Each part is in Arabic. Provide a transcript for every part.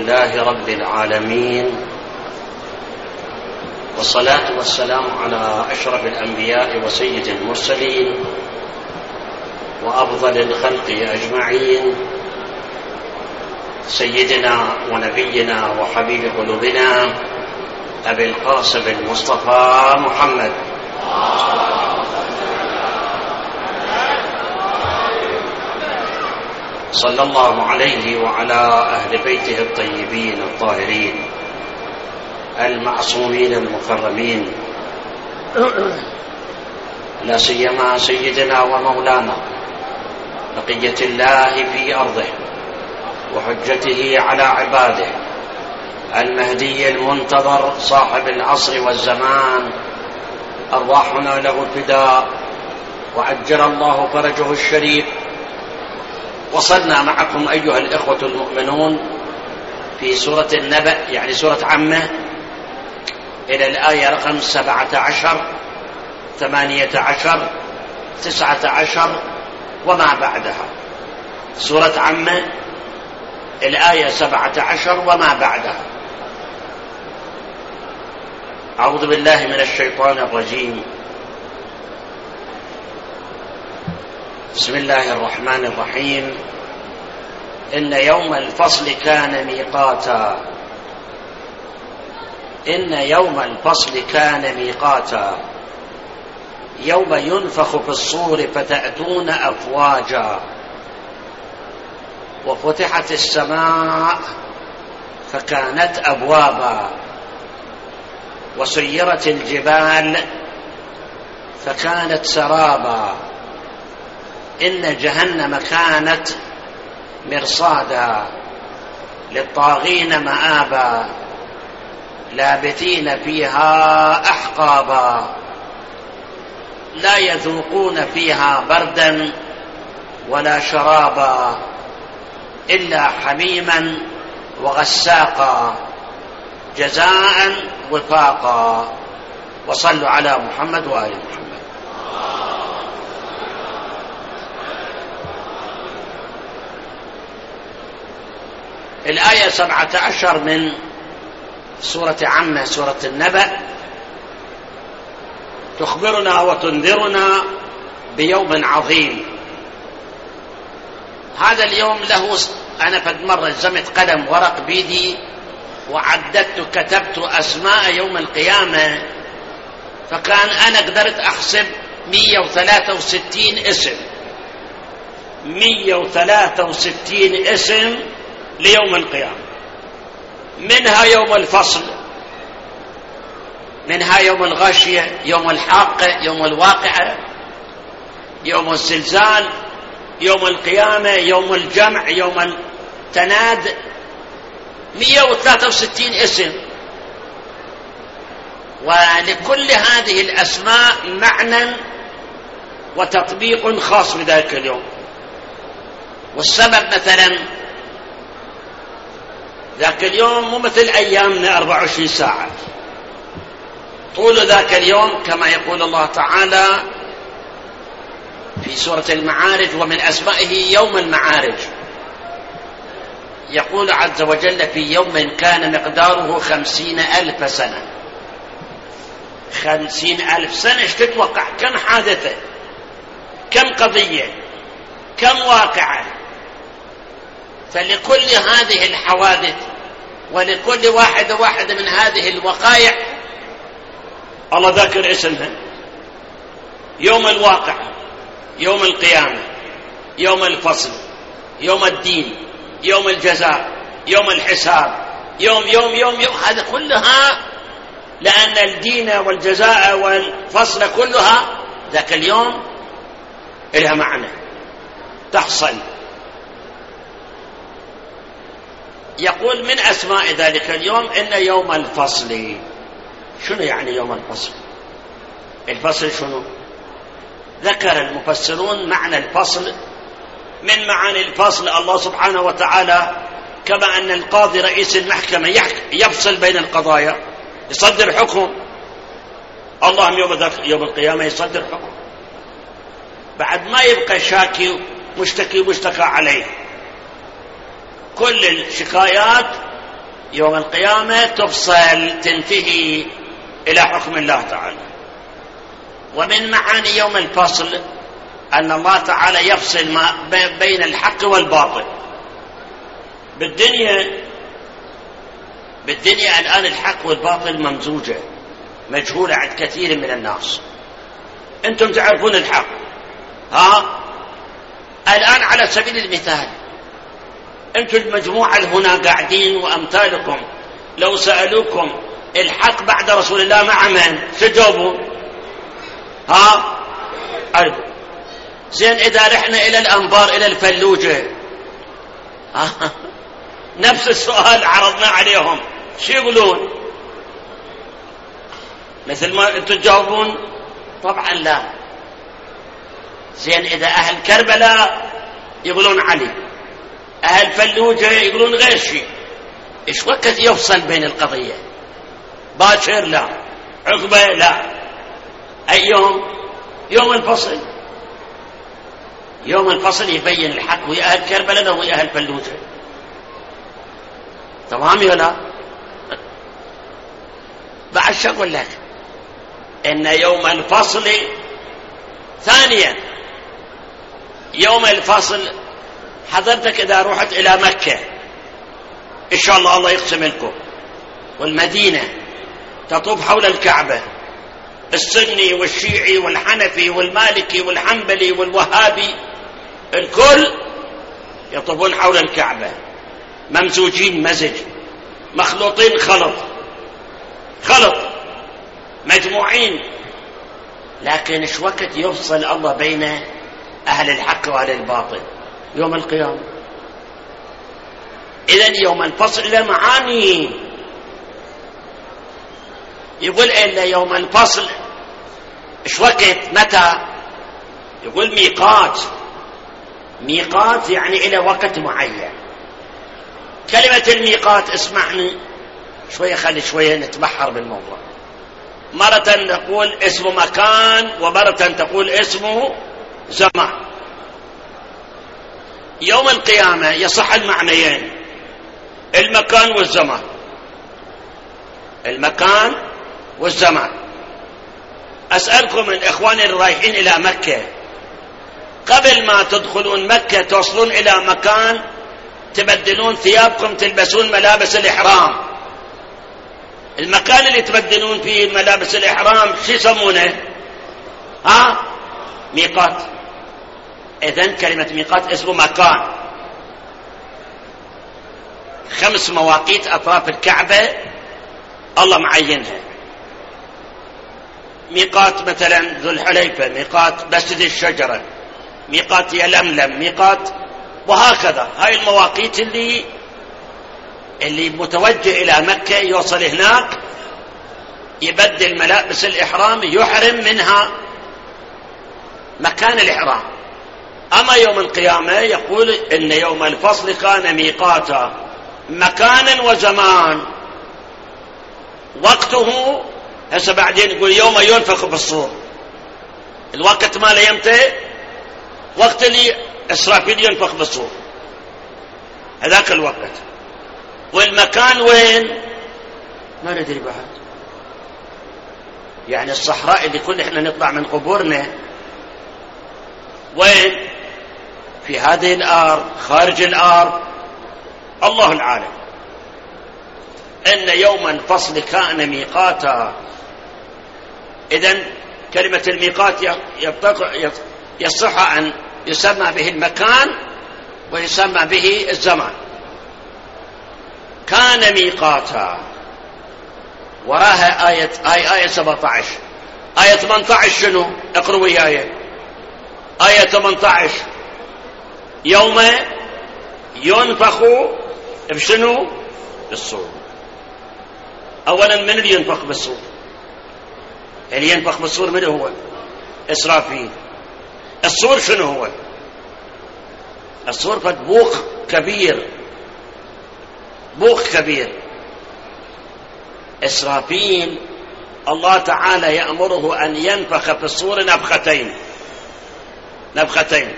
لله رب العالمين، والصلاة والسلام على أشرف الأنبياء وسيد المرسلين وأفضل الخلق أجمعين، سيدنا ونبينا وحبيب قلوبنا أبي القاسم المصطفى محمد صلى الله عليه وعلى أهل بيته الطيبين الطاهرين المعصومين المكرمين، لا سيما سيدنا ومولانا بقية الله في أرضه وحجته على عباده المهدي المنتظر صاحب العصر والزمان، أرواحنا له الفداء وعجل الله فرجه الشريف. وصلنا معكم أيها الإخوة المؤمنون في سورة النبأ، يعني سورة عمه، إلى الآية رقم 17 18 19 وما بعدها. سورة عمه الآية 17 وما بعدها. أعوذ بالله من الشيطان الرجيم. بسم الله الرحمن الرحيم. إن يوم الفصل كان ميقاتا، إن يوم الفصل كان ميقاتا، يوم ينفخ في الصور فتأتون أفواجا، وفتحت السماء فكانت أبوابا، وسيرت الجبال فكانت سرابا، إن جهنم كانت مرصادا للطاغين مآبا، لابثين فيها أحقابا، لا يذوقون فيها بردا ولا شرابا إلا حميما وغساقا جزاء وفاقا. وصلوا على محمد وآل محمد. الآية 17 من سورة عمه، سورة النبأ، تخبرنا وتنذرنا بيوم عظيم. هذا اليوم له، أنا فد مرة جمعت قلم ورق بيدي وعددت كتبت أسماء يوم القيامة، فكان أنا قدرت أحسب 163 اسم، 163 اسم ليوم القيامة. منها يوم الفصل، منها يوم الغاشية، يوم الحاقة، يوم الواقعة، يوم الزلزال، يوم القيامة، يوم الجمع، يوم التناد. 163 اسم، ولكل هذه الأسماء معنى وتطبيق خاص بذلك اليوم. والسبب مثلا ذاك اليوم مو مثل أيامنا 24 ساعة، طول ذاك اليوم كما يقول الله تعالى في سورة المعارج: ومن أسمائه يوم المعارج. يقول عز وجل: في يوم كان مقداره 50,000 سنة. 50,000 سنة، ايش تتوقع؟ كم حادثة، كم قضية، كم واقعة. فلكل هذه الحوادث ولكل واحدة من هذه الوقائع الله ذاكر اسمها: يوم الواقعة، يوم القيامة، يوم الفصل، يوم الدين، يوم الجزاء، يوم الحساب، يوم يوم يوم يوم. هذا كلها لأن الدين والجزاء والفصل كلها ذاك اليوم لها معنى تحصل. يقول من أسماء ذلك اليوم إن يوم الفصل. شنو يعني يوم الفصل؟ الفصل شنو؟ ذكر المفسرون معنى الفصل. من معاني الفصل الله سبحانه وتعالى كما أن القاضي رئيس المحكمة يفصل بين القضايا، يصدر حكم، الله يوم القيامة يصدر حكم، بعد ما يبقى شاكي مشتكي ومشتكى عليه، كل الشكايات يوم القيامة تفصل تنتهي إلى حكم الله تعالى. ومن معاني يوم الفصل أن الله تعالى يفصل ما بين الحق والباطل. بالدنيا الآن الحق والباطل ممزوجة مجهولة عند كثير من الناس. أنتم تعرفون الحق، الآن على سبيل المثال أنتم المجموعة هنا قاعدين وأمثالكم لو سألوكم الحق بعد رسول الله مع من تجاوبون؟ زين إذا رحنا إلى الأنبار إلى الفلوجة نفس السؤال عرضنا عليهم شو يقولون؟ مثل ما أنتم تجاوبون؟ طبعا لا. زين إذا أهل كربلاء يقولون علي، أهل فلوجة يقولون غير شيء، إيش وقت يفصل بين القضية؟ باكر لا، عقبة لا، أي يوم الفصل. يوم الفصل يبين الحق ويا أهل كربلاء ويا أهل فلوجة. تمام يا لا؟ بعد شو أقول لك؟ إن يوم الفصل ثانيا يوم الفصل حضرتك إذا رحت إلى مكة إن شاء الله يقسم لكم، والمدينة تطوف حول الكعبة، السني والشيعي والحنفي والمالكي والحنبلي والوهابي الكل يطوفون حول الكعبة ممزوجين مزج، مخلوطين خلط مجموعين. لكن ايش وقت يفصل الله بين أهل الحق وأهل الباطل؟ يوم القيامة. إذن يوم الفصل له معاني. يقول إلا يوم الفصل ايش وقت متى؟ يقول ميقات يعني إلى وقت معين. كلمة الميقات اسمعني شوية، خلي شوية نتبحر بالموضوع. مرة نقول اسم مكان ومرة تقول اسمه زمان. يوم القيامة يصح المعنيين، المكان والزمان. المكان والزمان. أسألكم من إخواني الرايحين إلى مكة، قبل ما تدخلون مكة توصلون إلى مكان تبدلون ثيابكم تلبسون ملابس الإحرام، المكان اللي تبدلون فيه ملابس الإحرام شو يسمونه؟ ميقات. إذن كلمة ميقات اسمه مكان. 5 مواقيت أطراف الكعبة الله معينها. ميقات مثلا ذو الحليفة، ميقات مسجد الشجرة، ميقات يلملم، ميقات، وهكذا. هاي المواقيت اللي متوجه إلى مكة يوصل هناك يبدل ملابس الإحرام يحرم منها مكان الإحرام. أما يوم القيامة يقول إن يوم الفصل كان ميقاتا مكانا وزمان. وقته هسه بعدين يقول يوم ينفخ بالصور. الوقت ما لا يمتى؟ وقت اللي إسرافيل ينفخ بالصور، هذاك الوقت. والمكان وين؟ ما ندري بعد. يعني الصحراء اللي كل احنا نطلع من قبورنا وين؟ في هذه الأرض، خارج الأرض، الله العالم. إن يوم الفصل كان ميقاتا. إذن كلمة الميقات يصح أن يسمى به المكان ويسمى به الزمان. كان ميقاتا. وراها آية 17. آية 18 شنو؟ اقروا وياي. آية 18 يوم ينفخ بشنو؟ بالصور. أولا من اللي ينفخ بالصور؟ اللي ينفخ بالصور من هو؟ إسرافيل. الصور شنو هو؟ الصور بوق كبير، بوق كبير. إسرافيل الله تعالى يأمره أن ينفخ في الصور نفختين.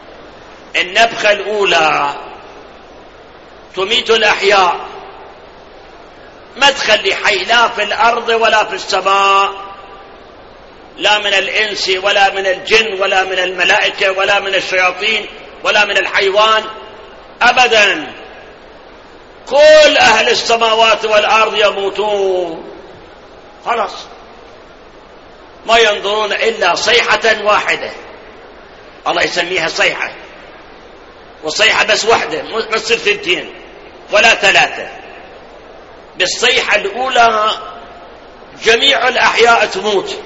النفخة الأولى تميت الأحياء ما تخلي حي لا في الأرض ولا في السماء، لا من الإنس ولا من الجن ولا من الملائكة ولا من الشياطين ولا من الحيوان أبدا. كل أهل السماوات والأرض يموتون، خلاص ما ينظرون إلا صيحة واحدة، الله يسميها صيحة، والصيحة بس واحدة، ما تصير ثنتين ولا ثلاثة. بالصيحة الأولى جميع الأحياء تموت،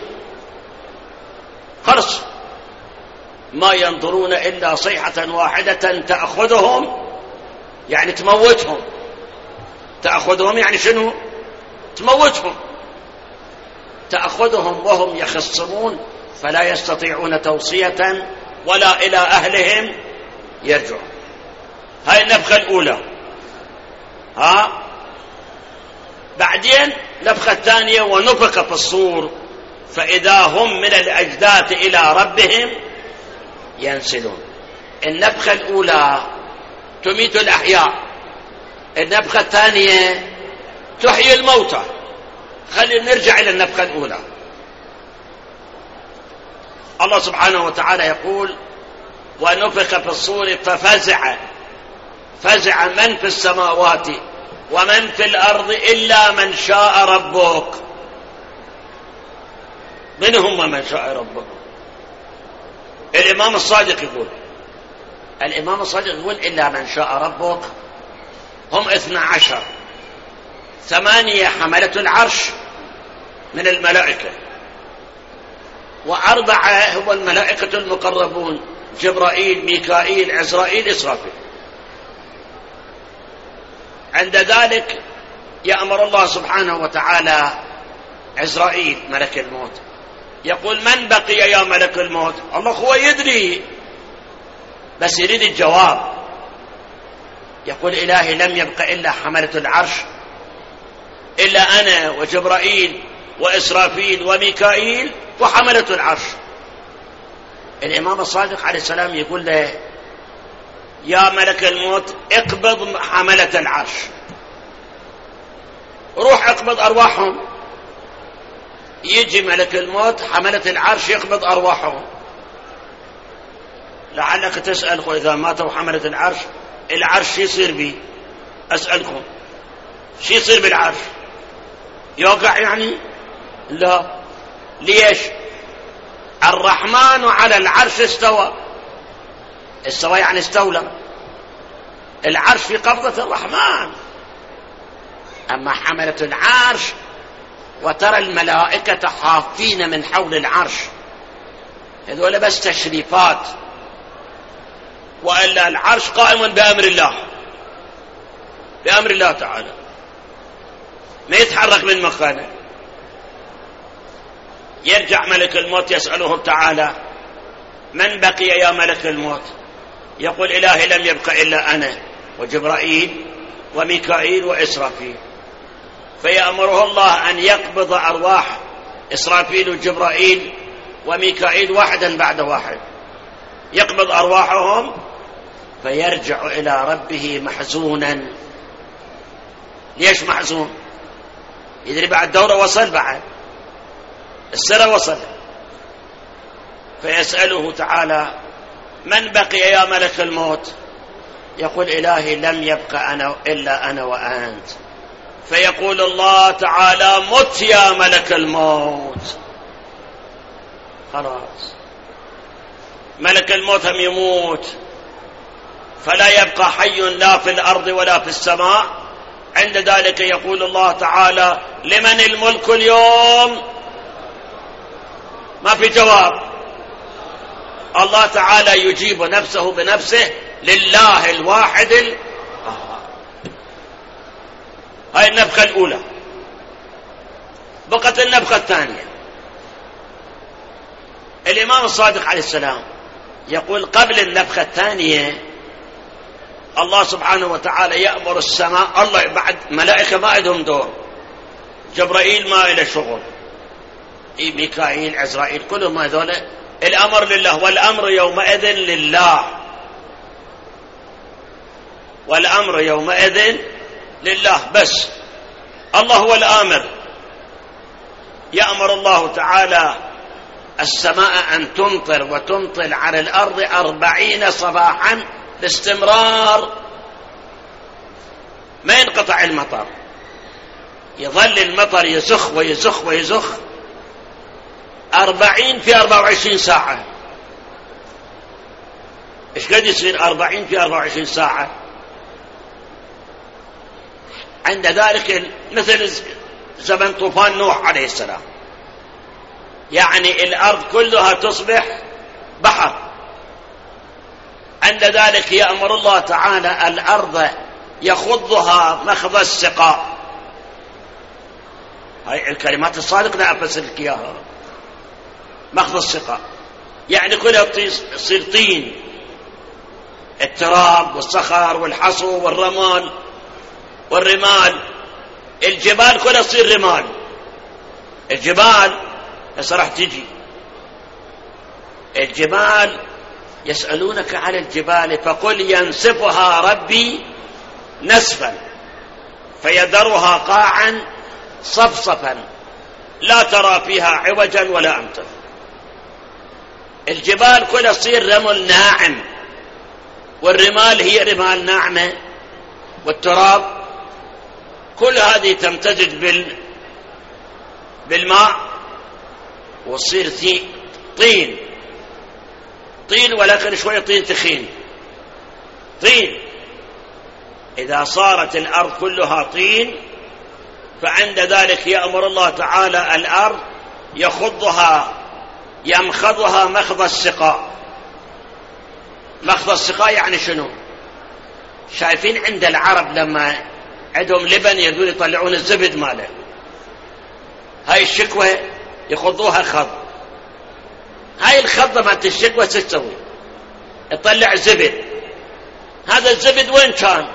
خلص ما ينظرون إلا صيحة واحدة تأخذهم، يعني تموتهم. تأخذهم يعني شنو؟ تموتهم، تأخذهم وهم يخصمون فلا يستطيعون توصية ولا إلى أهلهم يرجعون. هاي النفخة الأولى. بعدين نفخة الثانية ونفخ في الصور فإذا هم من الأجداث إلى ربهم ينسلون. النفخة الأولى تميت الأحياء، النفخة الثانية تحيي الموتى. خلينا نرجع إلى النفخة الأولى. الله سبحانه وتعالى يقول ونفخ في الصور ففزع من في السماوات ومن في الأرض إلا من شاء ربك. من هم من شاء ربك؟ الإمام الصادق يقول إلا من شاء ربك هم 12، 8 حملة العرش من الملائكة، و4 هم الملائكة المقربون جبرائيل ميكائيل عزرائيل إسرافيل. عند ذلك يأمر الله سبحانه وتعالى عزرائيل ملك الموت، يقول من بقي يا ملك الموت؟ الله هو يدري بس يريد الجواب. يقول إلهي لم يبق إلا حملة العرش، إلا أنا وجبرائيل وإسرافيل وميكائيل وحملة العرش. الإمام الصادق عليه السلام يقول له يا ملك الموت اقبض حملة العرش، روح اقبض أرواحهم. يجي ملك الموت حملة العرش يقبض أرواحهم. لعلك تسأل إذا ماتوا حملة العرش شو يصير به؟ أسألكم شو يصير بالعرش؟ يوقع يعني؟ لا. ليش؟ الرحمن على العرش استوى يعني استولى. العرش في قبضة الرحمن. أما حملة العرش وترى الملائكة حافين من حول العرش، هذول بس تشريفات، وإلا العرش قائم بأمر الله تعالى، ما يتحرك من مكانه. يرجع ملك الموت يسأله تعالى من بقي يا ملك الموت؟ يقول إلهي لم يبق إلا أنا وجبرائيل وميكائيل وإسرافيل. فيأمره الله أن يقبض أرواح إسرافيل وجبرائيل وميكائيل واحدا بعد واحد، يقبض أرواحهم فيرجع إلى ربه محزونا. ليش محزون؟ يدري بعد دورة وصل، بعد السنة وصل. فيسأله تعالى من بقي يا ملك الموت؟ يقول إلهي لم يبق إلا أنا وأنت. فيقول الله تعالى مت يا ملك الموت. خلاص ملك الموت هم يموت، فلا يبقى حي لا في الأرض ولا في السماء. عند ذلك يقول الله تعالى لمن الملك اليوم؟ ما في جواب. الله تعالى يجيب نفسه بنفسه لله الواحد القهار. هاي النفخة الأولى. بقت النفخة الثانية. الإمام الصادق عليه السلام يقول قبل النفخة الثانية الله سبحانه وتعالى يأمر السماء. الله بعد ملائكة ما عندهم دور، جبرائيل ما له شغل، ميكائيل عزرائيل كلهم هذول الأمر لله، والأمر يومئذ لله، والأمر يومئذ لله. بس الله هو الآمر. يأمر الله تعالى السماء أن تمطر وتمطر على الأرض 40 صباحا باستمرار، ما ينقطع المطر، يظل المطر يزخ ويزخ ويزخ 40 في 24 ساعة. إيش قد يصير 40 في 24 ساعة؟ عند ذلك مثل زمن طوفان نوح عليه السلام، يعني الأرض كلها تصبح بحر. عند ذلك يأمر الله تعالى الأرض يخضها مخض السقاء. هاي الكلمات الصادقة لا أفسر لك إياها. مخض السقاء يعني كلها تصير طين، التراب والصخر والحصو والرمال. الجبال كلها تصير رمال. الجبال هسه راح تجي الجبال، يسألونك عن الجبال فقل ينسفها ربي نسفا فيذرها قاعا صفصفا لا ترى فيها عوجا ولا أمتا. الجبال كلها تصير رمل ناعم، والرمال هي رمال ناعمة، والتراب كل هذه تمتزج بالماء وتصير طين ولكن شوية طين تخين طين. إذا صارت الأرض كلها طين فعند ذلك يأمر الله تعالى الأرض يمخضها مخض السقاء. مخض السقاء يعني شنو؟ شايفين عند العرب لما عندهم لبن يريدون يطلعون الزبد ماله، هاي الشكوى يخضوها خض. هاي الخضة مالت الشكوى شو تسوي؟ يطلع زبد. هذا الزبد وين كان؟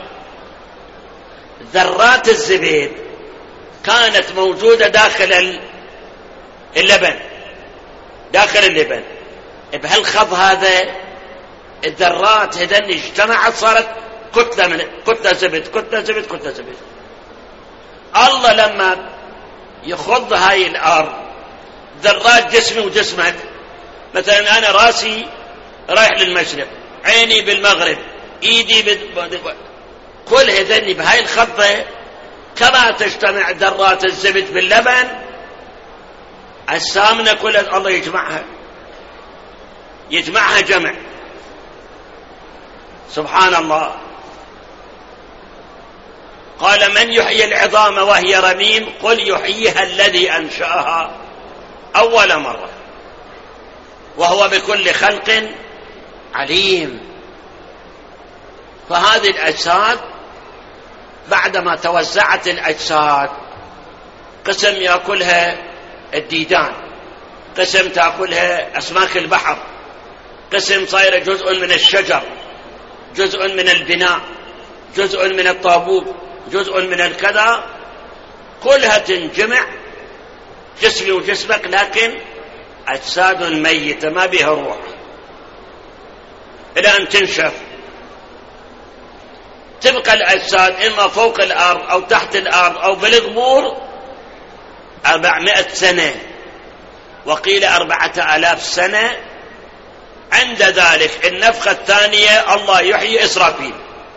ذرات الزبد كانت موجودة داخل اللبن، داخل اللبن. بهالخض هذا الذرات هذن اجتمعت صارت كتلة زبد. الله لما يخض هاي الأرض ذرات جسمي وجسمك، مثلا أنا راسي رايح للمشرق، عيني بالمغرب، إيدي كل هذني بهاي الخضة كما تجتمع ذرات الزبد باللبن السامنة كلها الله يجمعها جمع. سبحان الله. قال من يحيي العظام وهي رميم قل يحييها الذي أنشأها أول مرة وهو بكل خلق عليم. فهذه الأجساد بعدما توزعت الأجساد، قسم يأكلها الديدان، قسم تأكلها أسماك البحر، قسم صاير جزء من الشجر، جزء من البناء، جزء من الطابوق، جزء من الكذا، كلها تنجمع جسمي وجسمك، لكن أجساد ميتة ما بها روح إلى أن تنشف. تبقى الأجساد إما فوق الأرض أو تحت الأرض أو بالقبور 400 سنة، وقيل 4000 سنة. عند ذلك النفخة الثانية الله يحيي إسرافيل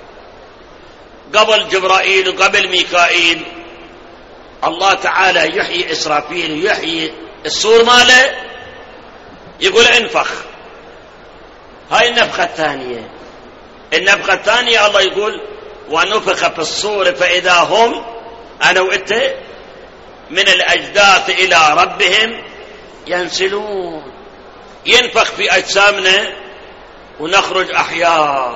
قبل جبرائيل وقبل ميكائيل. الله تعالى يحيي إسرافيل، يحيي الصور ماله، يقول انفخ. هاي النفخة الثانية. النفخة الثانية الله يقول ونفخ في الصور فإذا هم أنا وإنت من الأجداث إلى ربهم ينسلون. ينفخ في أجسامنا ونخرج أحياء،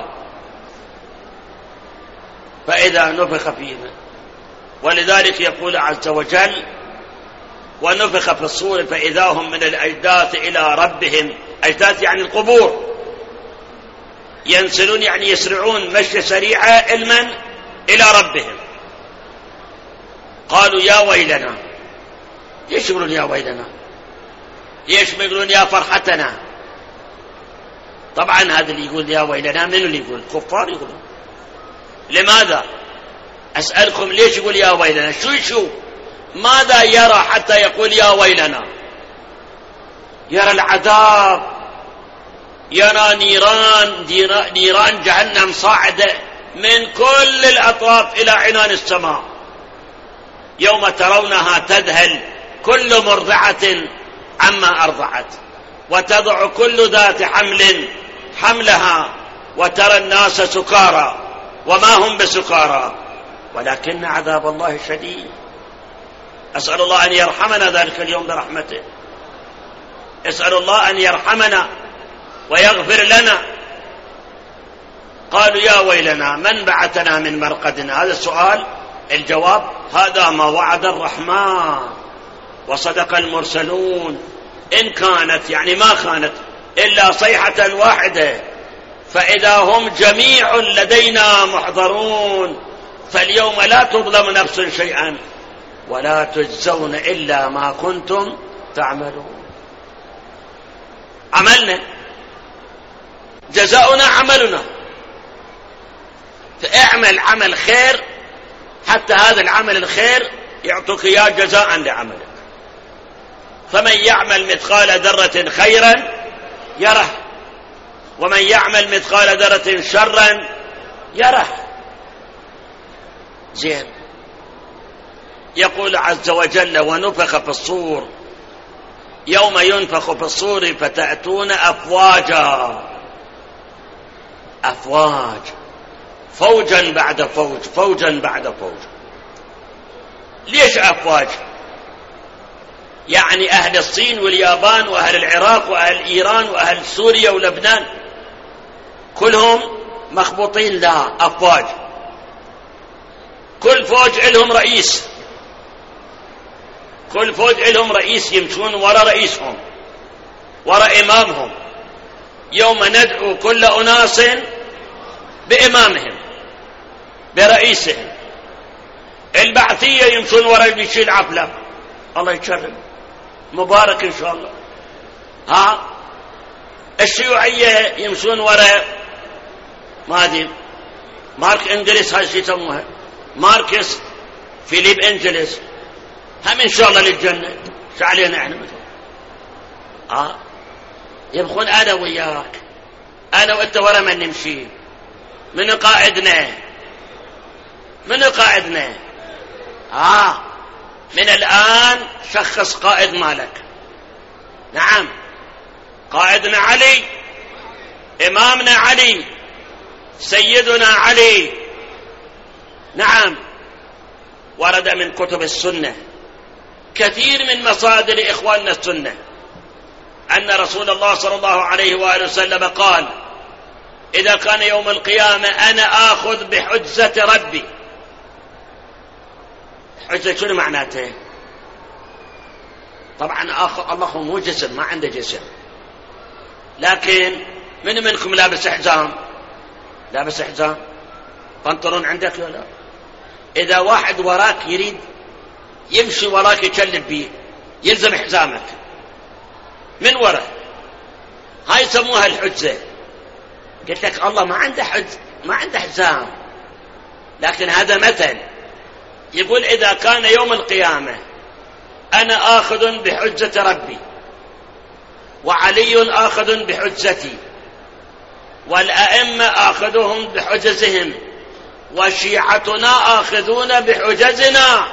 فإذا نفخ فينا. ولذلك يقول عز وجل ونفخ في الصور فإذا هم من الأجداث إلى ربهم. أجداث يعني القبور. ينسلون يعني يسرعون مشي سريعة علما إلى ربهم. قالوا يا ويلنا. ليش يقولون يا ويلنا؟ ليش ما يقولون يا فرحتنا؟ طبعا هذا اللي يقول يا ويلنا من اللي يقول؟ الكفار يقولون. لماذا؟ أسألكم ليش يقول يا ويلنا؟ شو ماذا يرى حتى يقول يا ويلنا؟ يرى العذاب، يرى نيران جهنم صاعدة من كل الأطراف إلى عنان السماء. يوم ترونها تذهل كل مرضعة عما أرضعت وتضع كل ذات حمل حملها وترى الناس سكارى وما هم بسكارى ولكن عذاب الله شديد. أسأل الله أن يرحمنا ذلك اليوم برحمته، أسأل الله أن يرحمنا ويغفر لنا. قالوا يا ويلنا من بعثنا من مرقدنا؟ هذا السؤال، الجواب هذا ما وعد الرحمن وصدق المرسلون، إن كانت يعني ما كانت إلا صيحة واحدة فإذا هم جميع لدينا محضرون. فاليوم لا تظلم نفس شيئا ولا تجزون إلا ما كنتم تعملون. عملنا، جزاؤنا عملنا، فاعمل عمل خير حتى هذا العمل الخير يعطيك إياه جزاء لعملك. فمن يعمل مثقال ذرة خيرا يره ومن يعمل مثقال ذرة شرا يره. زين. يقول عز وجل ونفخ في الصور يوم ينفخ في الصور فتأتون أفواجا، أفواج، فوجا بعد فوج، فوجا بعد فوج. ليش أفواج؟ يعني أهل الصين واليابان وأهل العراق وأهل إيران وأهل سوريا ولبنان كلهم مخبوطين؟ لا، أفواج. كل فوج لهم رئيس، كل فوج لهم رئيس يمشون وراء رئيسهم وراء إمامهم. يوم ندعو كل أناس بإمامهم برئيسهم. البعثية يمشون وراء بيشيل العفلة، الله يكرم، مبارك إن شاء الله. الشيوعية يمشون وراء ما أدري مارك إنجلس، هاي شو يسموها، ماركس فيليب إنجلس، هم إن شاء الله للجنة. شو علينا إحنا مثلا؟ يبخون أنا وياك، أنا وأنت ورا من نمشي. من قائدنا؟ من قائدنا؟ من الآن شخص قائد مالك. نعم، قائدنا علي، إمامنا علي، سيدنا علي. نعم. ورد من كتب السنة كثير من مصادر إخواننا السنة أن رسول الله صلى الله عليه وآله وسلم قال إذا كان يوم القيامة أنا آخذ بحجة ربي. حجة شنو معناته؟ طبعا الله مو جسم، ما عنده جسم، لكن من منكم لابس حزام؟ لابس حزام، بنطلون عندك ولا؟ إذا واحد وراك يريد يمشي وراك يكلب بيه يلزم حزامك من وراء، هاي يسموها الحجة. قلت لك الله ما عنده ما عنده حزام، لكن هذا مثل. يقول إذا كان يوم القيامة أنا آخذ بحجة ربي وعلي آخذ بحجتي والأئمة آخذهم بحجزهم وشيعتنا آخذون بحجزنا.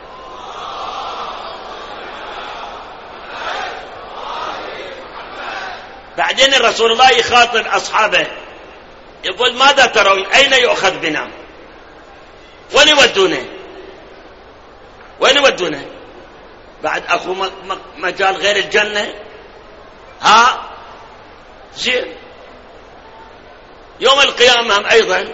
بعدين الرسول الله يخاطب أصحابه يقول ماذا ترون؟ أين يؤخذ بنا؟ وين يودونه؟ وين يودونه؟ بعد أخو مجال غير الجنة؟ زين. يوم القيامة هم أيضا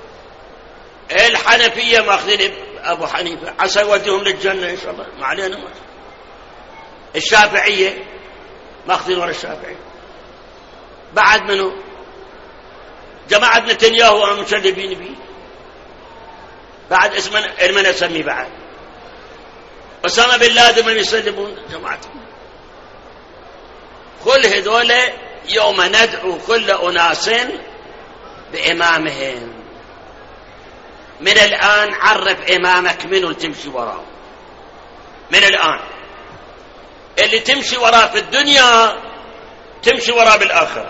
الحنفية ماخذين أبو حنيفة عسى يوديهم للجنة إن شاء الله، ما علينا. الشافعية ماخذين ورا الشافعية. بعد منه جماعة نتنياهو المشربين بيه. بعد اسمه من أسمي بعد أسامة بن لادن من يسلمون جماعتهم. كل هذول يوم ندعو كل أناس بإمامهم. من الآن عرف إمامك منو اللي تمشي وراه. من الآن اللي تمشي وراه في الدنيا تمشي وراه بالآخرة.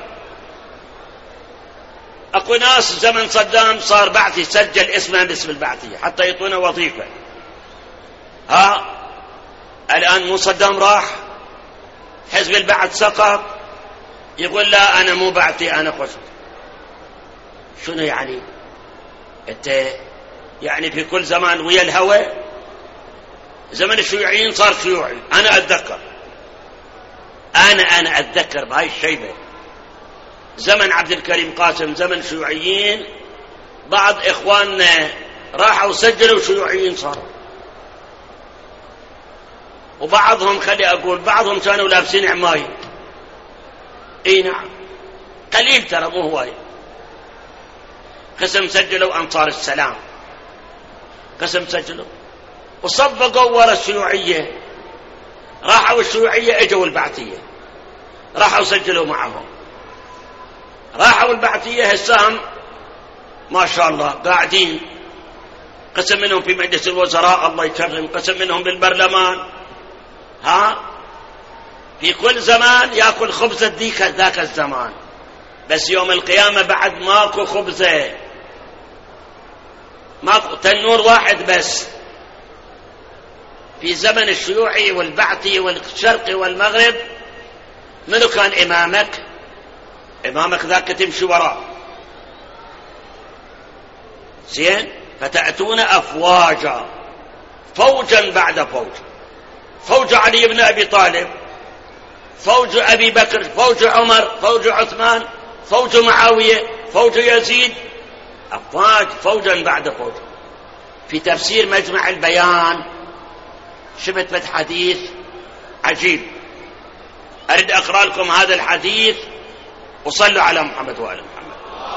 أكو ناس زمن صدام صار بعثي سجل اسمه باسم البعثية حتى يعطونا وظيفة. الآن مو صدام راح، حزب البعث سقط، يقول لا أنا مو بعثي أنا خشب. شنو يعني؟ أنت يعني في كل زمان ويا الهوى. زمن الشيوعيين صار شيوعي. أنا أتذكر بهاي الشيبة زمن عبد الكريم قاسم، زمن شيوعيين، بعض إخواننا راحوا سجلوا شيوعيين صاروا، وبعضهم خلي أقول بعضهم كانوا لابسين عماية. اي نعم، قليل ترى مو هواي. قسم سجلوا أنصار السلام، قسم سجلوا وصفقوا ورا الشيوعية، راحوا الشيوعية اجوا البعثية، راحوا سجلوا معهم، راحوا البعثية هسام ما شاء الله قاعدين، قسم منهم في مجلس الوزراء الله يكرم، قسم منهم بالبرلمان. في كل زمان يأكل خبزة ذاك الزمان، بس يوم القيامة بعد ماكو خبزة، ماكو تنور واحد بس. في زمن الشيوعي والبعثي والشرقي والمغرب منو كان إمامك؟ إمامك ذاك تمشي وراه. زين، فتأتون أفواجا، فوجا بعد فوج، فوج علي بن أبي طالب، فوج أبي بكر، فوج عمر، فوج عثمان، فوج معاوية، فوج يزيد، أفواج فوجا بعد فوج. في تفسير مجمع البيان شفت حديث عجيب، أريد أقرأ لكم هذا الحديث وصلوا على محمد وآل محمد.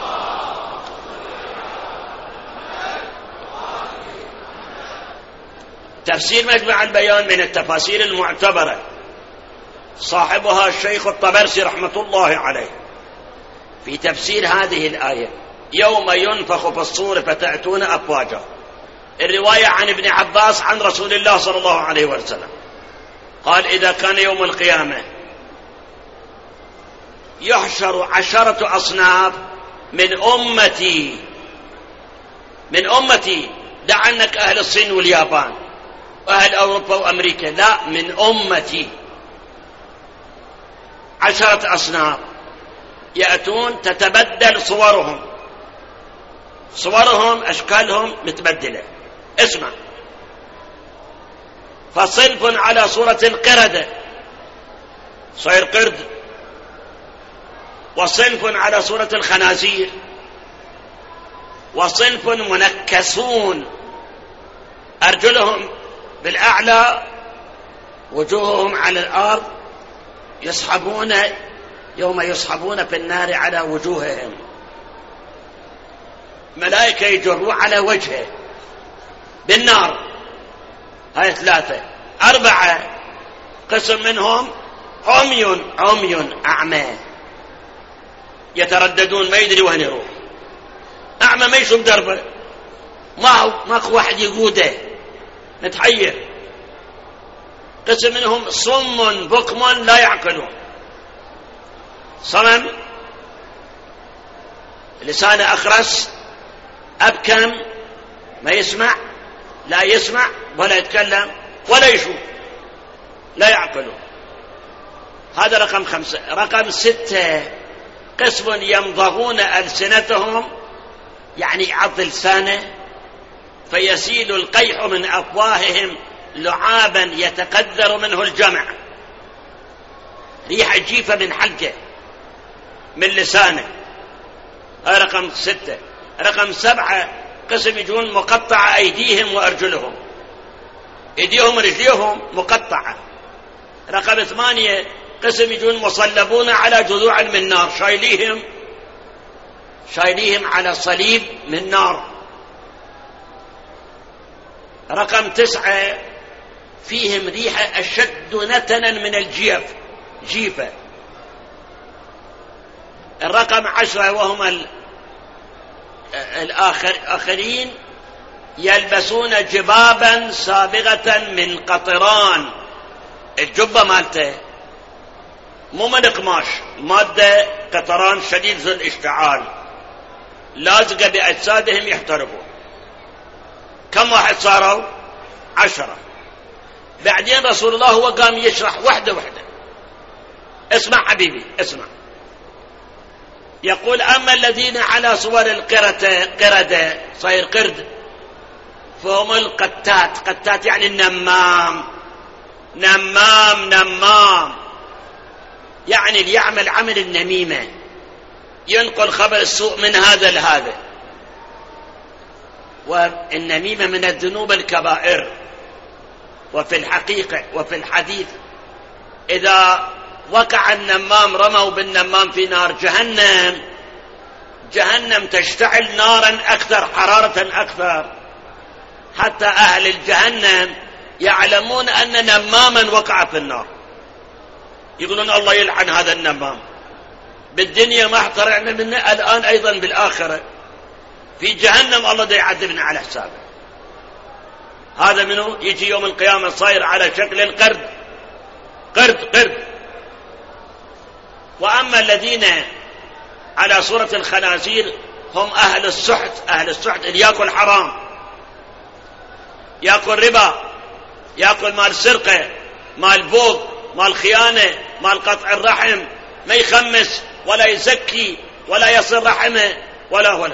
تفسير مجمع البيان من التفاسير المعتبرة، صاحبها الشيخ الطبرسي رحمة الله عليه، في تفسير هذه الآية يوم ينفخ في الصور فتأتون أفواجا. الرواية عن ابن عباس عن رسول الله صلى الله عليه وسلم قال إذا كان يوم القيامة يحشر 10 أصناف من أمتي، دع عنك أهل الصين واليابان وأهل أوروبا وأمريكا، لا، من أمتي 10 أصناف يأتون تتبدل صورهم أشكالهم متبدلة. اسمع، فصنف على صورة القردة صير قرد، وصنف على صورة الخنازير، وصنف منكسون أرجلهم بالأعلى وجوههم على الأرض، يوم يصحبون في النار على وجوههم، ملائكة يجروا على وجهه بالنار. هاي 3. 4 قسم منهم عمي أعمى يترددون، ما يدري وين يروح، أعمى ما يشوف دربه، ماكو واحد يقوده، متحير. قسم منهم صم بكم لا يعقلون، صمم، لسانه أخرس، أبكم، ما يسمع، لا يسمع ولا يتكلم ولا يشوف، لا يعقلون. هذا رقم 5. رقم 6 قسم يمضغون ألسنتهم، يعني يعض لسانه فيسيل القيح من أفواههم لعابا يتقدر منه الجمع، ريح جيفة من حلقه من لسانه. هذا رقم 6. رقم 7 قسم يجون مقطع أيديهم وأرجلهم، أيديهم ورجليهم مقطعة. رقم 8 قسم يجون مصلبون على جذوع من نار، شايليهم على صليب من نار. رقم 9 فيهم ريحة أشد نتنا من جيفة. الرقم 10 وهم الآخرين يلبسون جبابا سابغة من قطران. الجبة مالته مو من قماش، مادة قطران شديد الاشتعال، لازقة بأجسادهم يحترقون. كم واحد صاروا؟ 10. بعدين رسول الله هو قام يشرح وحدة وحدة. اسمع حبيبي اسمع. يقول أما الذين على صور قردة صاير قرد، فهم القتات. قتات يعني النمام، نمام يعني اللي يعمل عمل النميمة، ينقل خبر السوء من هذا لهذا. والنميمة من الذنوب الكبائر. وفي الحقيقة وفي الحديث إذا وقع النمام رموا بالنمام في نار جهنم تشتعل نارا أكثر، حرارة أكثر، حتى أهل الجهنم يعلمون أن نماما وقع في النار، يقولون الله يلعن هذا النمام. بالدنيا ما احترعنا منه، الآن أيضا بالآخرة في جهنم الله دا يعذبنا على حسابه. هذا منه يجي يوم القيامة صاير على شكل القرد، قرد. وأما الذين على صورة الخنازير هم أهل السحت. أهل السحت اللي يأكل حرام، يأكل ربا، يأكل مال سرقة، مال بوغ، مال خيانة، مال قطع الرحم، ما يخمس ولا يزكي ولا يصل رحمه ولا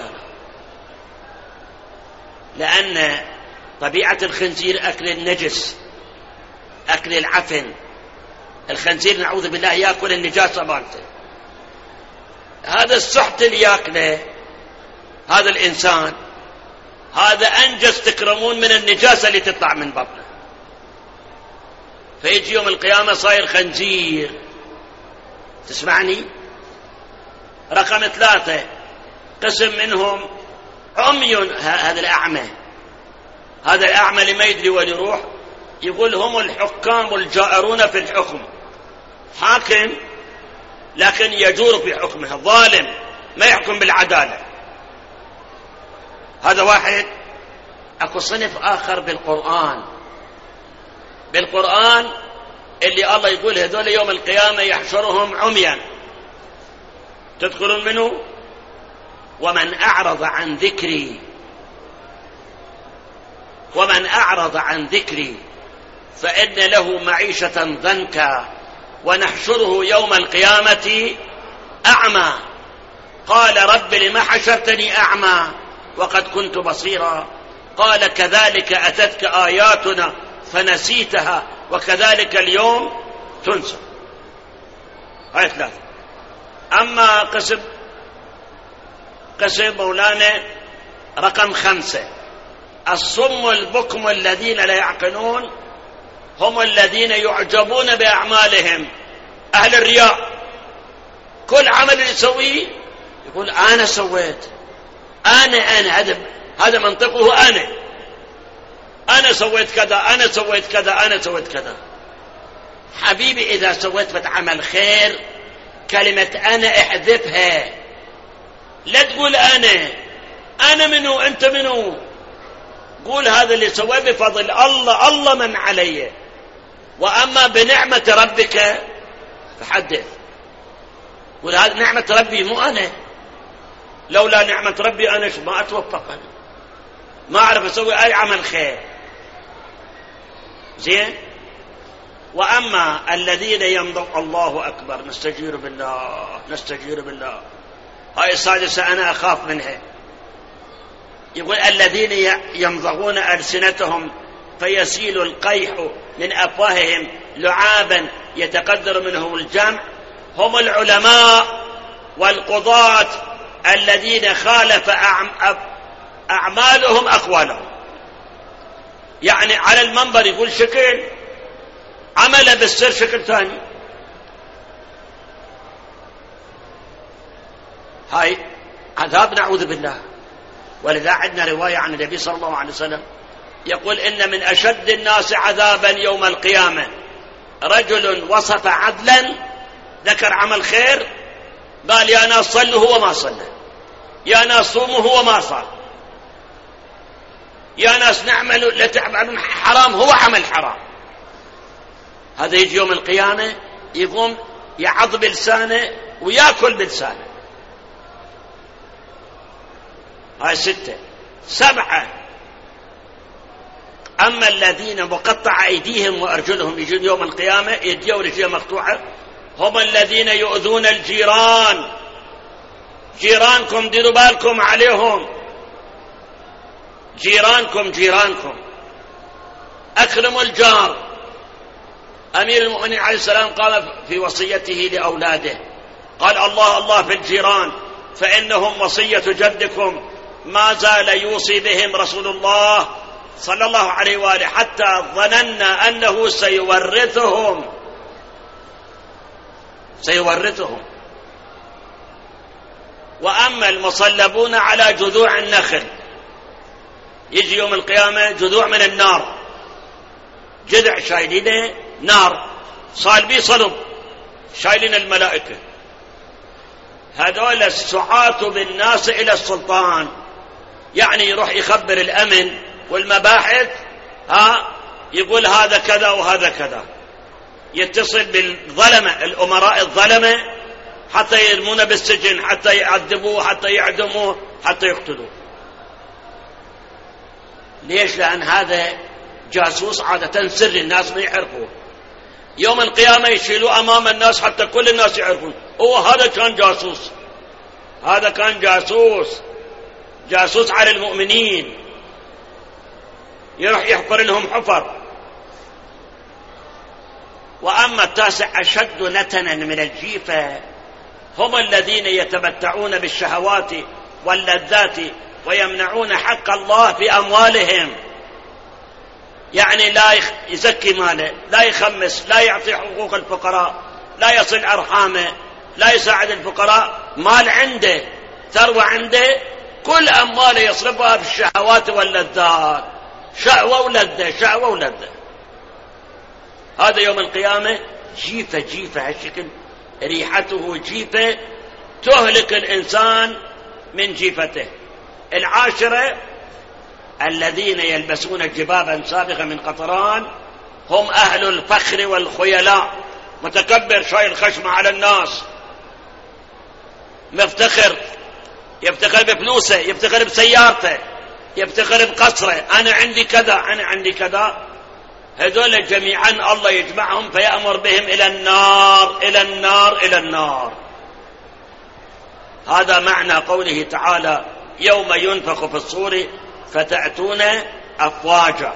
لأن طبيعة الخنزير أكل النجس، أكل العفن. الخنزير نعوذ بالله يأكل النجاسة مالته. هذا السحت اللي يأكله هذا الإنسان، هذا أنجس تكرمون من النجاسة اللي تطلع من بطنه. فيجي يوم القيامة صاير خنزير. تسمعني؟ رقم 3 قسم منهم عمي. هذا الأعمى، هذا الأعمى اللي ما يدري وين يروح. يقول هم الحكام الجائرون في الحكم، حاكم لكن يجور في حكمه، ظالم ما يحكم بالعدالة. هذا واحد. أكو صنف آخر بالقرآن اللي الله يقول هذول يوم القيامة يحشرهم عميا. تدخلون منه؟ ومن أعرض عن ذكري فإن له معيشة ضنكا ونحشره يوم القيامة أعمى قال رب لم حشرتني أعمى وقد كنت بصيرا قال كذلك أتتك آياتنا فنسيتها وكذلك اليوم تنسى. هاي 3. أما قسم مولانا رقم 5 الصم البكم الذين لا يعقلون، هم الذين يعجبون بأعمالهم، أهل الرياء. كل عمل يسويه يقول أنا سويت، أنا هذا منطقه، أنا سويت كذا، أنا سويت كذا. حبيبي إذا سويت عمل خير كلمة أنا احذفها، لا تقول أنا منو أنت منو، قول هذا اللي سواه بفضل الله من علي، وأما بنعمة ربك فحدث. قول هذه نعمة ربي مو أنا، لولا نعمة ربي أنا ما أتوفق، أنا ما أعرف أسوي أي عمل خير. زين. وأما الذين يمضوا الله أكبر، نستجير بالله. هاي السادسة أنا أخاف منها. يقول الذين يمضغون ألسنتهم فيسيل القيح من أفواههم لعابا يتقدر منهم الجمع، هم العلماء والقضاة الذين خالف أعمالهم أقوالهم. يعني على المنبر يقول شكل، عمل بالسر شكل ثاني. هاي عذاب نعوذ بالله. ولذا عندنا رواية عن النبي صلى الله عليه وسلم يقول إن من أشد الناس عذابا يوم القيامة رجل وصف عدلا، ذكر عمل خير، قال يا ناس صلوا هو ما صلى، يا ناس صوموا هو ما صام. يا ناس نعمل لا تعملون حرام، هو عمل حرام. هذا يجي يوم القيامة يقوم يعض بلسانه ويأكل بلسانه. هاي 6. 7. أما الذين مقطع أيديهم وأرجلهم يجون يوم القيامة يديه ورجليه مقطوعة، هم الذين يؤذون الجيران. جيرانكم ديروا بالكم عليهم، جيرانكم أكرموا الجار. أمير المؤمنين عليه السلام قال في وصيته لأولاده، قال الله الله في الجيران فإنهم وصية جدكم ما زال يوصي بهم رسول الله صلى الله عليه وآله حتى ظننا أنه سيورثهم. وأما المصلبون على جذوع النخل، يجي يوم القيامة جذوع من النار، جذع شايلينه نار صالبي صلب شايلين الملائكة. هذول السعاة بالناس إلى السلطان، يعني يروح يخبر الأمن والمباحث، يقول هذا كذا وهذا كذا، يتصل بالظلمة الأمراء الظلمة حتى يرمونه بالسجن، حتى يعذبوه، حتى يعدموه، حتى يقتلوه. ليش؟ لأن هذا جاسوس عادة سري الناس ما يعرفوه. يوم القيامة يشيلوه أمام الناس حتى كل الناس يعرفون هذا كان جاسوس، هذا كان جاسوس على المؤمنين، يروح يحفر لهم حفر. وأما 9 أشد نتنا من الجيفة، هم الذين يتمتعون بالشهوات واللذات ويمنعون حق الله في أموالهم، يعني لا يزكي ماله، لا يخمس، لا يعطي حقوق الفقراء، لا يصل أرحامه، لا يساعد الفقراء. مال عنده، ثروة عنده، كل أمواله يصرفها في الشهوات واللذات، شهوة ولذة. هذا يوم القيامة جيفة هالشكل، ريحته جيفة تهلك الإنسان من جيفته. 10 الذين يلبسون جبابا سابغة من قطران، هم أهل الفخر والخيلاء، متكبر شايل خشمه على الناس، مفتخر، يفتخر بفلوسه، يفتخر بسيارته، يفتخر بقصره، أنا عندي كذا، أنا عندي كذا. هذول جميعا الله يجمعهم فيأمر بهم إلى النار إلى النار إلى النار. هذا معنى قوله تعالى يوم ينفخ في الصور فتأتون أفواجا.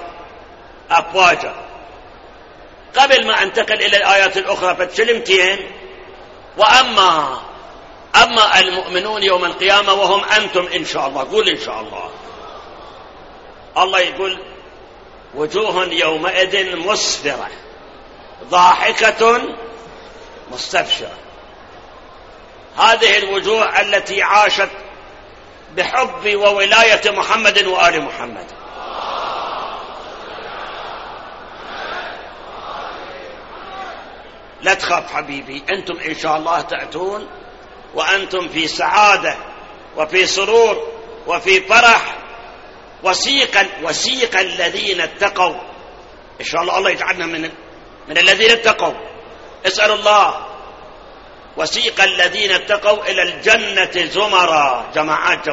قبل ما أنتقل إلى الآيات الأخرى فتشلمتين. وأما المؤمنون يوم القيامة وهم أنتم إن شاء الله، قول إن شاء الله. الله يقول وجوه يومئذ مسفرة ضاحكة مستبشرة. هذه الوجوه التي عاشت بحب وولاية محمد وآل محمد. لا تخاف حبيبي، أنتم إن شاء الله تأتون وأنتم في وفي سرور وفي فرح. وسيق الذين اتقوا، إن شاء الله يجعلنا من الذين اتقوا، اسأل الله. وسيق الذين اتقوا إلى الجنة زمرا، جماعات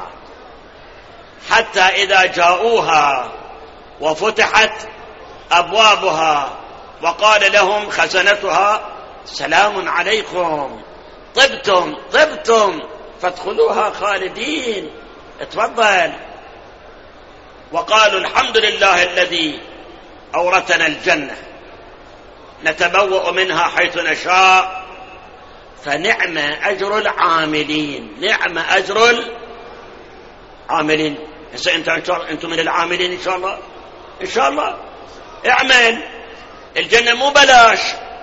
حتى إذا جاءوها وفتحت أبوابها وقال لهم خزنتها سلام عليكم طبتم فادخلوها خالدين، اتفضل. وقالوا الحمد لله الذي أورثنا الجنة نتبوأ منها حيث نشاء فنعم أجر العاملين. نعم أجر العاملين. أنتم من العاملين إن شاء الله. إن شاء الله اعمل، الجنة مو بلاش.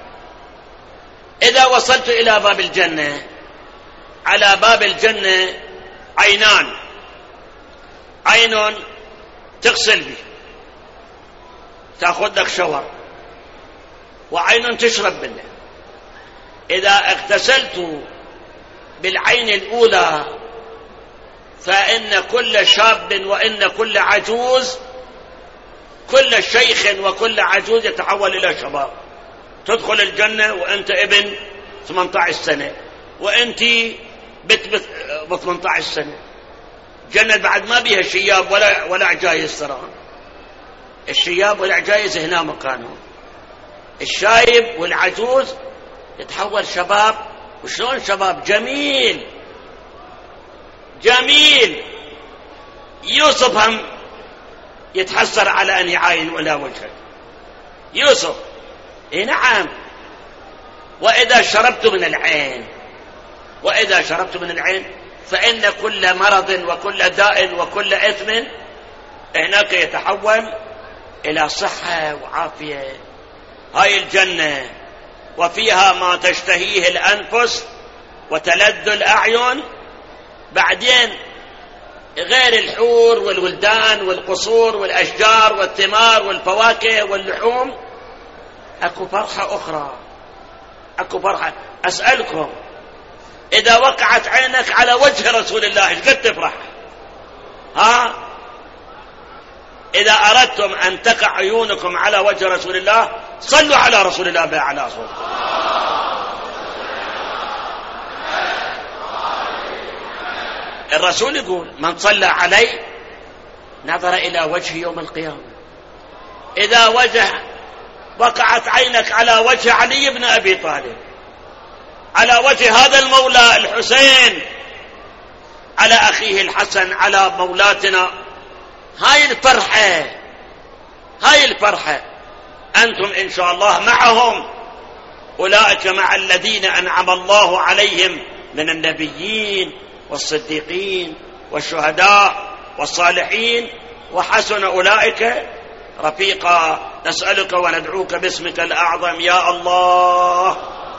إذا وصلت إلى باب الجنة، على باب الجنة عينان، عين تغسل به تأخذ لك شاور، وعين تشرب منه. إذا اغتسلت بالعين الأولى فإن كل شاب وإن كل عجوز، كل شيخ وكل عجوز يتحول إلى شباب. تدخل الجنة وأنت ابن 18 سنة، وأنت بت 18 سنة. جنة بعد ما بيها شياب ولا عجايز. ترى الشياب والعجايز هنا مكانهم. الشايب والعجوز يتحول شباب. وشلون شباب؟ جميل جميل. يوسف هم يتحسر على أن يعاين إلى وجهه. يوسف نعم. وإذا شربت من العين، وإذا شربت من العين فإن كل مرض وكل داء وكل إثم هناك يتحول إلى صحة وعافية. هاي الجنة وفيها ما تشتهيه الأنفس وتلذ الأعين. بعدين غير الحور والولدان والقصور والأشجار والثمار والفواكه واللحوم، أكو فرحة أخرى، أكو فرحة. أسألكم، إذا وقعت عينك على وجه رسول الله ايش قد تفرح؟ ها؟ إذا أردتم أن تقع عيونكم على وجه رسول الله صلوا على رسول الله بأعلى صوت. الرسول يقول: من صلى علي نظر إلى وجهه يوم القيامة. إذا وقعت عينك على وجه علي بن أبي طالب، على وجه هذا المولى الحسين، على أخيه الحسن، على مولاتنا، هاي الفرحة، هاي الفرحة. أنتم إن شاء الله معهم. أولئك مع الذين أنعم الله عليهم من النبيين والصديقين والشهداء والصالحين وحسن أولئك رفيقا. نسألك وندعوك باسمك الأعظم يا الله.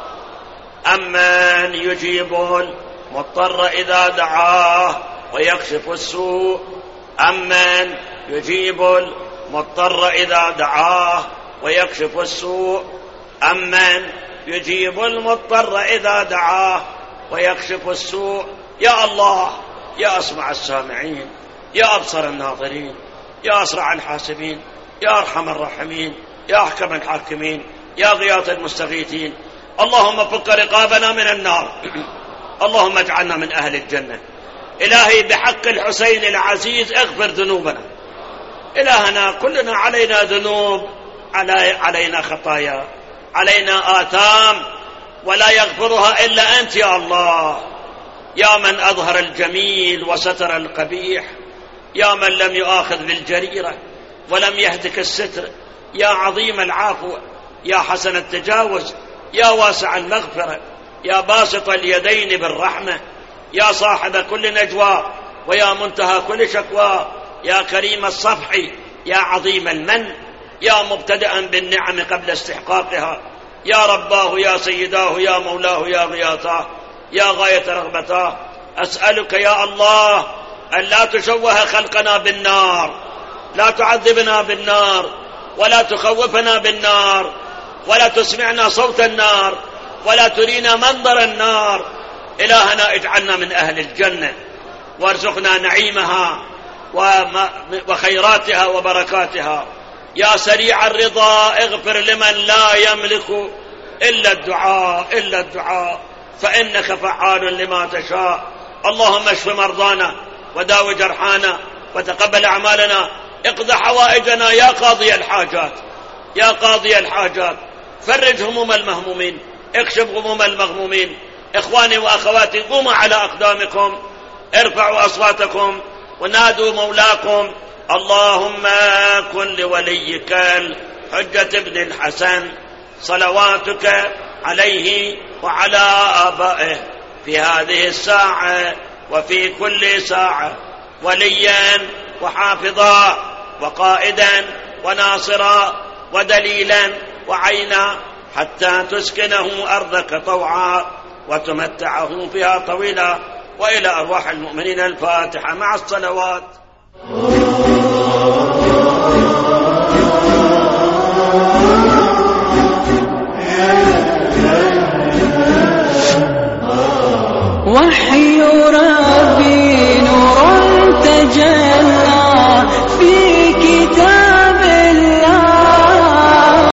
أمن يجيب المضطر إذا دعاه ويكشف السوء. أمن يجيب المضطر إذا دعاه ويكشف السوء. أمن يجيب المضطر إذا دعاه ويكشف السوء. يا الله، يا أسمع السامعين، يا أبصر الناظرين، يا أسرع الحاسبين، يا أرحم الراحمين، يا أحكم الحاكمين، يا غياث المستغيثين. اللهم فك رقابنا من النار. اللهم اجعلنا من أهل الجنة. إلهي بحق الحسين العزيز اغفر ذنوبنا. إلهنا كلنا علينا ذنوب، علينا خطايا، علينا آثام، ولا يغفرها إلا أنت يا الله. يا من أظهر الجميل وستر القبيح، يا من لم يؤاخذ بالجريرة ولم يهتك الستر، يا عظيم العفو، يا حسن التجاوز، يا واسع المغفرة، يا باسط اليدين بالرحمة، يا صاحب كل نجوى ويا منتهى كل شكوى، يا كريم الصفح، يا عظيم المن، يا مبتدأ بالنعم قبل استحقاقها، يا رباه، يا سيداه، يا مولاه، يا غياثاه، يا غاية رغبتاه. أسألك يا الله أن لا تشوه خلقنا بالنار، لا تعذبنا بالنار، ولا تخوفنا بالنار، ولا تسمعنا صوت النار، ولا ترينا منظر النار. إلهنا اجعلنا من أهل الجنة، وارزقنا نعيمها وخيراتها وبركاتها. يا سريع الرضا اغفر لمن لا يملك إلا الدعاء، إلا الدعاء، فإنك فعال لما تشاء. اللهم اشف مرضانا وداو جرحانا وتقبل أعمالنا. اقض حوائجنا يا قاضي الحاجات، يا قاضي الحاجات. فرج هموم المهمومين، اكشف غموم المغمومين. إخواني وأخواتي قوموا على أقدامكم، ارفعوا أصواتكم ونادوا مولاكم. اللهم كن لوليك الحجة ابن الحسن صلواتك عليه وعلى آبائه في هذه الساعة وفي كل ساعة وليا وحافظا وقائدا وناصرا ودليلا وعينا، حتى تسكنه أرضك طوعا وتمتعه فيها طويلا. وإلى أرواح المؤمنين الفاتحة مع الصلوات. وحي